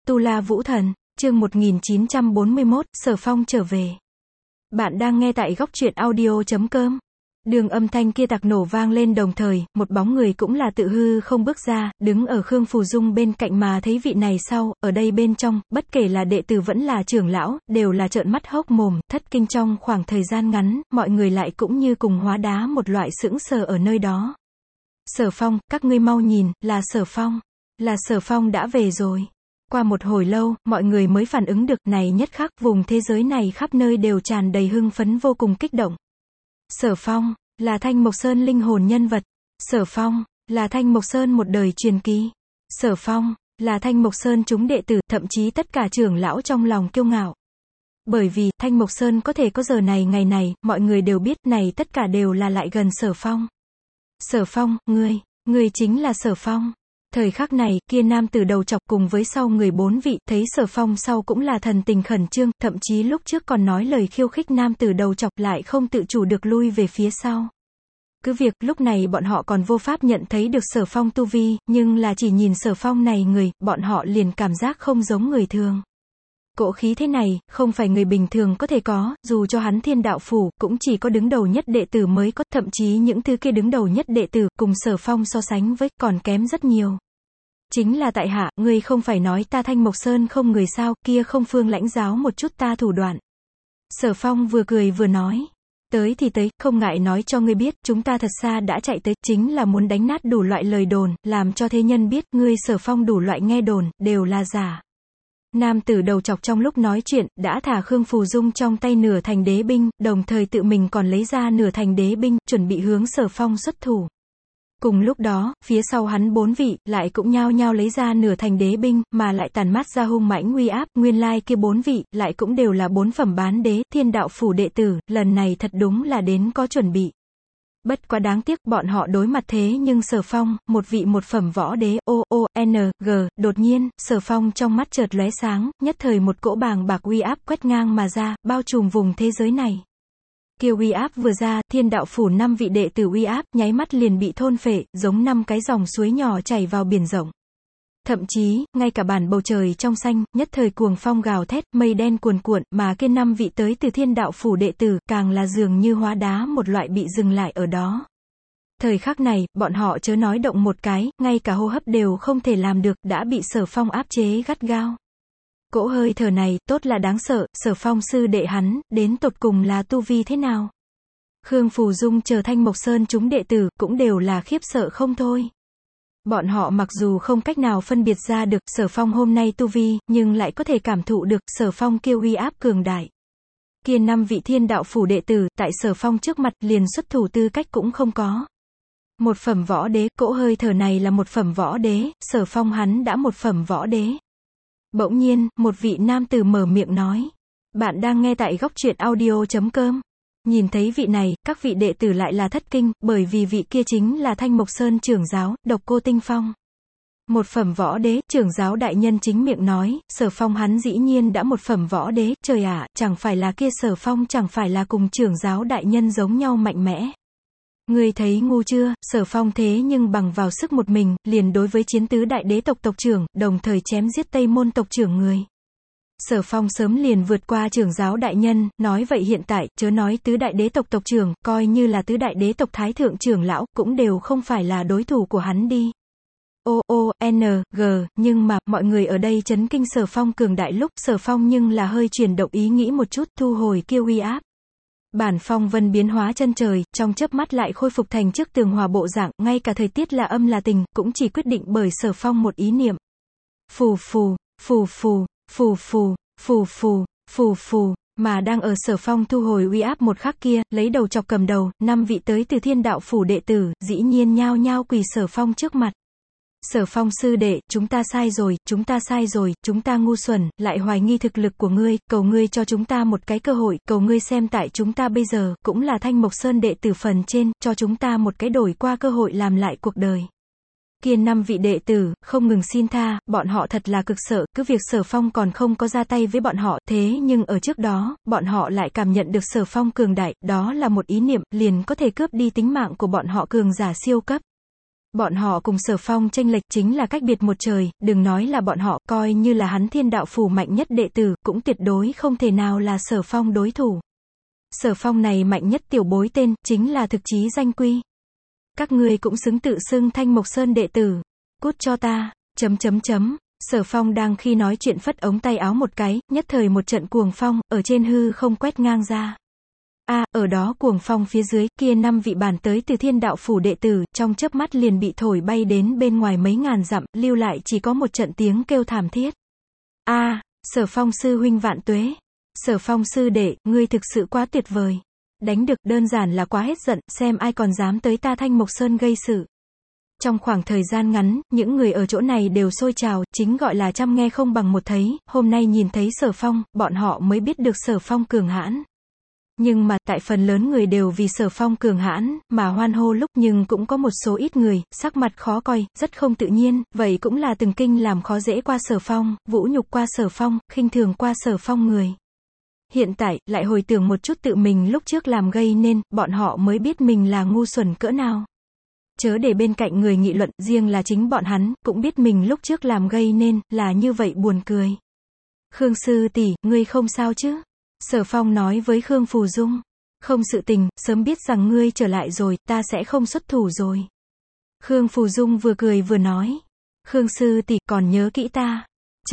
Tu La Vũ Thần, chương 1941, Sở Phong trở về. Bạn đang nghe tại góc truyện audio.com. Đường âm thanh kia tạc nổ vang lên đồng thời, một bóng người cũng là tự hư không bước ra, đứng ở Khương Phù Dung bên cạnh mà thấy vị này sau, ở đây bên trong, bất kể là đệ tử vẫn là trưởng lão, đều là trợn mắt hốc mồm, thất kinh trong khoảng thời gian ngắn, mọi người lại cũng như cùng hóa đá một loại sững sờ ở nơi đó. Sở Phong, các ngươi mau nhìn, là Sở Phong đã về rồi. Qua một hồi lâu, mọi người mới phản ứng được, này nhất khắc, vùng thế giới này khắp nơi đều tràn đầy hưng phấn vô cùng kích động. Sở Phong, là Thanh Mộc Sơn linh hồn nhân vật. Sở Phong, là Thanh Mộc Sơn một đời truyền kỳ. Sở Phong, là Thanh Mộc Sơn chúng đệ tử, thậm chí tất cả trưởng lão trong lòng kiêu ngạo. Bởi vì, Thanh Mộc Sơn có thể có giờ này ngày này, mọi người đều biết, này tất cả đều là lại gần Sở Phong. Sở Phong, ngươi chính là Sở Phong. Thời khắc này, kia nam tử đầu chọc cùng với sau người 4 vị, thấy Sở Phong sau cũng là thần tình khẩn trương, thậm chí lúc trước còn nói lời khiêu khích nam tử đầu chọc lại không tự chủ được lui về phía sau. Cứ việc, lúc này bọn họ còn vô pháp nhận thấy được Sở Phong tu vi, nhưng là chỉ nhìn Sở Phong này người, bọn họ liền cảm giác không giống người thường. Cỗ khí thế này, không phải người bình thường có thể có, dù cho hắn Thiên Đạo Phủ, cũng chỉ có đứng đầu nhất đệ tử mới có, thậm chí những thứ kia đứng đầu nhất đệ tử, cùng Sở Phong so sánh với, còn kém rất nhiều. Chính là tại hạ, ngươi không phải nói ta Thanh Mộc Sơn không người sao, kia không phương lãnh giáo một chút ta thủ đoạn. Sở Phong vừa cười vừa nói. Tới thì tới, không ngại nói cho ngươi biết, chúng ta thật xa đã chạy tới, chính là muốn đánh nát đủ loại lời đồn, làm cho thế nhân biết, ngươi Sở Phong đủ loại nghe đồn, đều là giả. Nam tử đầu chọc trong lúc nói chuyện, đã thả Khương Phù Dung trong tay nửa thành đế binh, đồng thời tự mình còn lấy ra nửa thành đế binh, chuẩn bị hướng Sở Phong xuất thủ. Cùng lúc đó, phía sau hắn 4 vị, lại cũng nhao nhao lấy ra nửa thành đế binh, mà lại tàn mát ra hung mãnh uy áp, nguyên lai kia 4 vị, lại cũng đều là 4 phẩm bán đế, Thiên Đạo Phủ đệ tử, lần này thật đúng là đến có chuẩn bị. Bất quá đáng tiếc, bọn họ đối mặt thế nhưng Sở Phong, một vị một phẩm võ đế, đột nhiên, Sở Phong trong mắt chợt lóe sáng, nhất thời một cỗ bàng bạc uy áp quét ngang mà ra, bao trùm vùng thế giới này. Kiều uy áp vừa ra, Thiên Đạo Phủ 5 vị đệ tử uy áp, nháy mắt liền bị thôn phệ, giống 5 cái dòng suối nhỏ chảy vào biển rộng. Thậm chí, ngay cả bản bầu trời trong xanh, nhất thời cuồng phong gào thét, mây đen cuồn cuộn, mà kia 5 vị tới từ Thiên Đạo Phủ đệ tử, càng là dường như hóa đá một loại bị dừng lại ở đó. Thời khắc này, bọn họ chớ nói động một cái, ngay cả hô hấp đều không thể làm được, đã bị Sở Phong áp chế gắt gao. Cỗ hơi thở này, tốt là đáng sợ, Sở Phong sư đệ hắn, đến tột cùng là tu vi thế nào? Khương Phù Dung chờ Thanh Mộc Sơn chúng đệ tử, cũng đều là khiếp sợ không thôi. Bọn họ mặc dù không cách nào phân biệt ra được Sở Phong hôm nay tu vi, nhưng lại có thể cảm thụ được Sở Phong kiêu uy áp cường đại. Kia 5 vị Thiên Đạo Phủ đệ tử, tại Sở Phong trước mặt, liền xuất thủ tư cách cũng không có. Một phẩm võ đế, cỗ hơi thở này là một phẩm võ đế, Sở Phong hắn đã một phẩm võ đế. Bỗng nhiên, một vị nam tử mở miệng nói. Bạn đang nghe tại góc truyện audio.com. Nhìn thấy vị này, các vị đệ tử lại là thất kinh, bởi vì vị kia chính là Thanh Mộc Sơn trưởng giáo, Độc Cô Tinh Phong. Một phẩm võ đế, trưởng giáo đại nhân chính miệng nói, Sở Phong hắn dĩ nhiên đã một phẩm võ đế, trời ạ, chẳng phải là kia Sở Phong chẳng phải là cùng trưởng giáo đại nhân giống nhau mạnh mẽ. Ngươi thấy ngu chưa, Sở Phong thế nhưng bằng vào sức một mình, liền đối với chiến tứ đại đế tộc tộc trưởng, đồng thời chém giết Tây Môn tộc trưởng người. Sở Phong sớm liền vượt qua trưởng giáo đại nhân, nói vậy hiện tại, chớ nói tứ đại đế tộc tộc trưởng, coi như là tứ đại đế tộc thái thượng trưởng lão, cũng đều không phải là đối thủ của hắn đi. Nhưng mà, mọi người ở đây chấn kinh Sở Phong cường đại lúc, Sở Phong nhưng là hơi chuyển động ý nghĩ một chút, thu hồi kiêu uy áp. Bản phong vân biến hóa chân trời, trong chớp mắt lại khôi phục thành trước tường hòa bộ dạng, ngay cả thời tiết là âm là tình, cũng chỉ quyết định bởi Sở Phong một ý niệm. Phù phù, phù phù, phù phù, phù phù, phù phù, mà đang ở Sở Phong thu hồi uy áp một khắc kia, lấy đầu chọc cầm đầu, 5 vị tới từ Thiên Đạo Phủ đệ tử, dĩ nhiên nhao nhao quỳ Sở Phong trước mặt. Sở Phong sư đệ, chúng ta sai rồi, chúng ta ngu xuẩn, lại hoài nghi thực lực của ngươi, cầu ngươi cho chúng ta một cái cơ hội, cầu ngươi xem tại chúng ta bây giờ, cũng là Thanh Mộc Sơn đệ tử phần trên, cho chúng ta một cái đổi qua cơ hội làm lại cuộc đời. Kia 5 vị đệ tử, không ngừng xin tha, bọn họ thật là cực sợ, cứ việc Sở Phong còn không có ra tay với bọn họ, thế nhưng ở trước đó, bọn họ lại cảm nhận được Sở Phong cường đại, đó là một ý niệm, liền có thể cướp đi tính mạng của bọn họ cường giả siêu cấp. Bọn họ cùng Sở Phong chênh lệch chính là cách biệt một trời, đừng nói là bọn họ, coi như là hắn Thiên Đạo Phủ mạnh nhất đệ tử, cũng tuyệt đối không thể nào là Sở Phong đối thủ. Sở Phong này mạnh nhất tiểu bối tên, chính là thực chí danh quy. Các ngươi cũng xứng tự xưng Thanh Mộc Sơn đệ tử. Cút cho ta, Sở Phong đang khi nói chuyện phất ống tay áo một cái, nhất thời một trận cuồng phong, ở trên hư không quét ngang ra. Ở đó cuồng phong phía dưới, kia 5 vị bản tới từ Thiên Đạo Phủ đệ tử, trong chớp mắt liền bị thổi bay đến bên ngoài mấy ngàn dặm, lưu lại chỉ có một trận tiếng kêu thảm thiết. Sở Phong sư huynh vạn tuế. Sở Phong sư đệ, ngươi thực sự quá tuyệt vời. Đánh được, đơn giản là quá hết giận, xem ai còn dám tới ta Thanh Mộc Sơn gây sự. Trong khoảng thời gian ngắn, những người ở chỗ này đều sôi trào, chính gọi là trăm nghe không bằng một thấy, hôm nay nhìn thấy Sở Phong, bọn họ mới biết được Sở Phong cường hãn. Nhưng mà, tại phần lớn người đều vì Sở Phong cường hãn, mà hoan hô lúc, nhưng cũng có một số ít người, sắc mặt khó coi, rất không tự nhiên, vậy cũng là từng kinh làm khó dễ qua Sở Phong, vũ nhục qua Sở Phong, khinh thường qua Sở Phong người. Hiện tại, lại hồi tưởng một chút tự mình lúc trước làm gây nên, bọn họ mới biết mình là ngu xuẩn cỡ nào. Chớ để bên cạnh người nghị luận, riêng là chính bọn hắn, cũng biết mình lúc trước làm gây nên, là như vậy buồn cười. Khương sư tỷ, ngươi không sao chứ? Sở Phong nói với Khương Phù Dung. Không sự tình, sớm biết rằng ngươi trở lại rồi, ta sẽ không xuất thủ rồi. Khương Phù Dung vừa cười vừa nói. Khương sư tỷ, còn nhớ kỹ ta.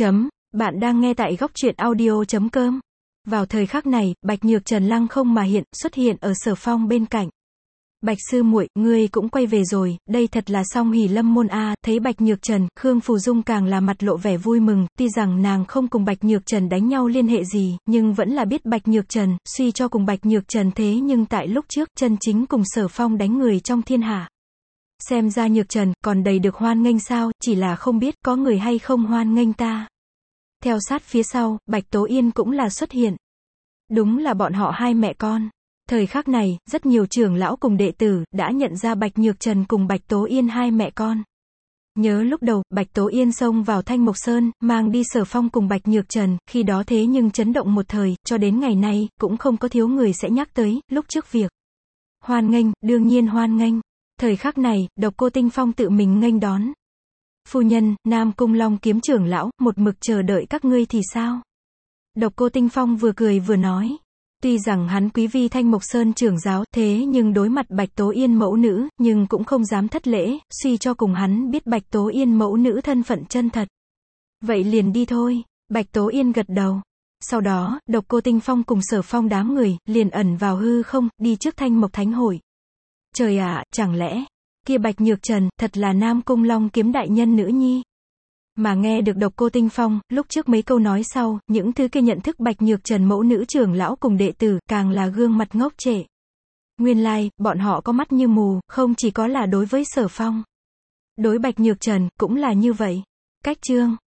Bạn đang nghe tại góc truyện audio.com. Vào thời khắc này, Bạch Nhược Trần lăng không mà xuất hiện ở Sở Phong bên cạnh. Bạch sư muội, ngươi cũng quay về rồi, đây thật là song hỷ lâm môn a. Thấy Bạch Nhược Trần, Khương Phù Dung càng là mặt lộ vẻ vui mừng, tuy rằng nàng không cùng Bạch Nhược Trần đánh nhau liên hệ gì, nhưng vẫn là biết Bạch Nhược Trần, suy cho cùng Bạch Nhược Trần thế nhưng tại lúc trước, chân chính cùng Sở Phong đánh người trong thiên hạ. Xem ra Nhược Trần, còn đầy được hoan nghênh sao, chỉ là không biết có người hay không hoan nghênh ta. Theo sát phía sau, Bạch Tố Yên cũng là xuất hiện. Đúng là bọn họ hai mẹ con. Thời khắc này, rất nhiều trưởng lão cùng đệ tử, đã nhận ra Bạch Nhược Trần cùng Bạch Tố Yên hai mẹ con. Nhớ lúc đầu, Bạch Tố Yên xông vào Thanh Mộc Sơn, mang đi Sở Phong cùng Bạch Nhược Trần, khi đó thế nhưng chấn động một thời, cho đến ngày nay, cũng không có thiếu người sẽ nhắc tới, lúc trước việc. Hoan nghênh, đương nhiên hoan nghênh. Thời khắc này, Độc Cô Tinh Phong tự mình nghênh đón. Phu nhân, Nam Cung Long Kiếm trưởng lão, một mực chờ đợi các ngươi thì sao? Độc Cô Tinh Phong vừa cười vừa nói. Tuy rằng hắn quý vi Thanh Mộc Sơn trưởng giáo, thế nhưng đối mặt Bạch Tố Yên mẫu nữ, nhưng cũng không dám thất lễ, suy cho cùng hắn biết Bạch Tố Yên mẫu nữ thân phận chân thật. Vậy liền đi thôi. Bạch Tố Yên gật đầu. Sau đó, Độc Cô Tinh Phong cùng Sở Phong đám người, liền ẩn vào hư không, đi trước Thanh Mộc Thánh Hội. Trời ạ, chẳng lẽ, kia Bạch Nhược Trần, thật là Nam Cung Long Kiếm đại nhân nữ nhi? Mà nghe được Độc Cô Tinh Phong, lúc trước mấy câu nói sau, những thứ kia nhận thức Bạch Nhược Trần mẫu nữ trưởng lão cùng đệ tử, càng là gương mặt ngốc trệ. Nguyên lai, bọn họ có mắt như mù, không chỉ có là đối với Sở Phong. Đối Bạch Nhược Trần, cũng là như vậy. Cách chương.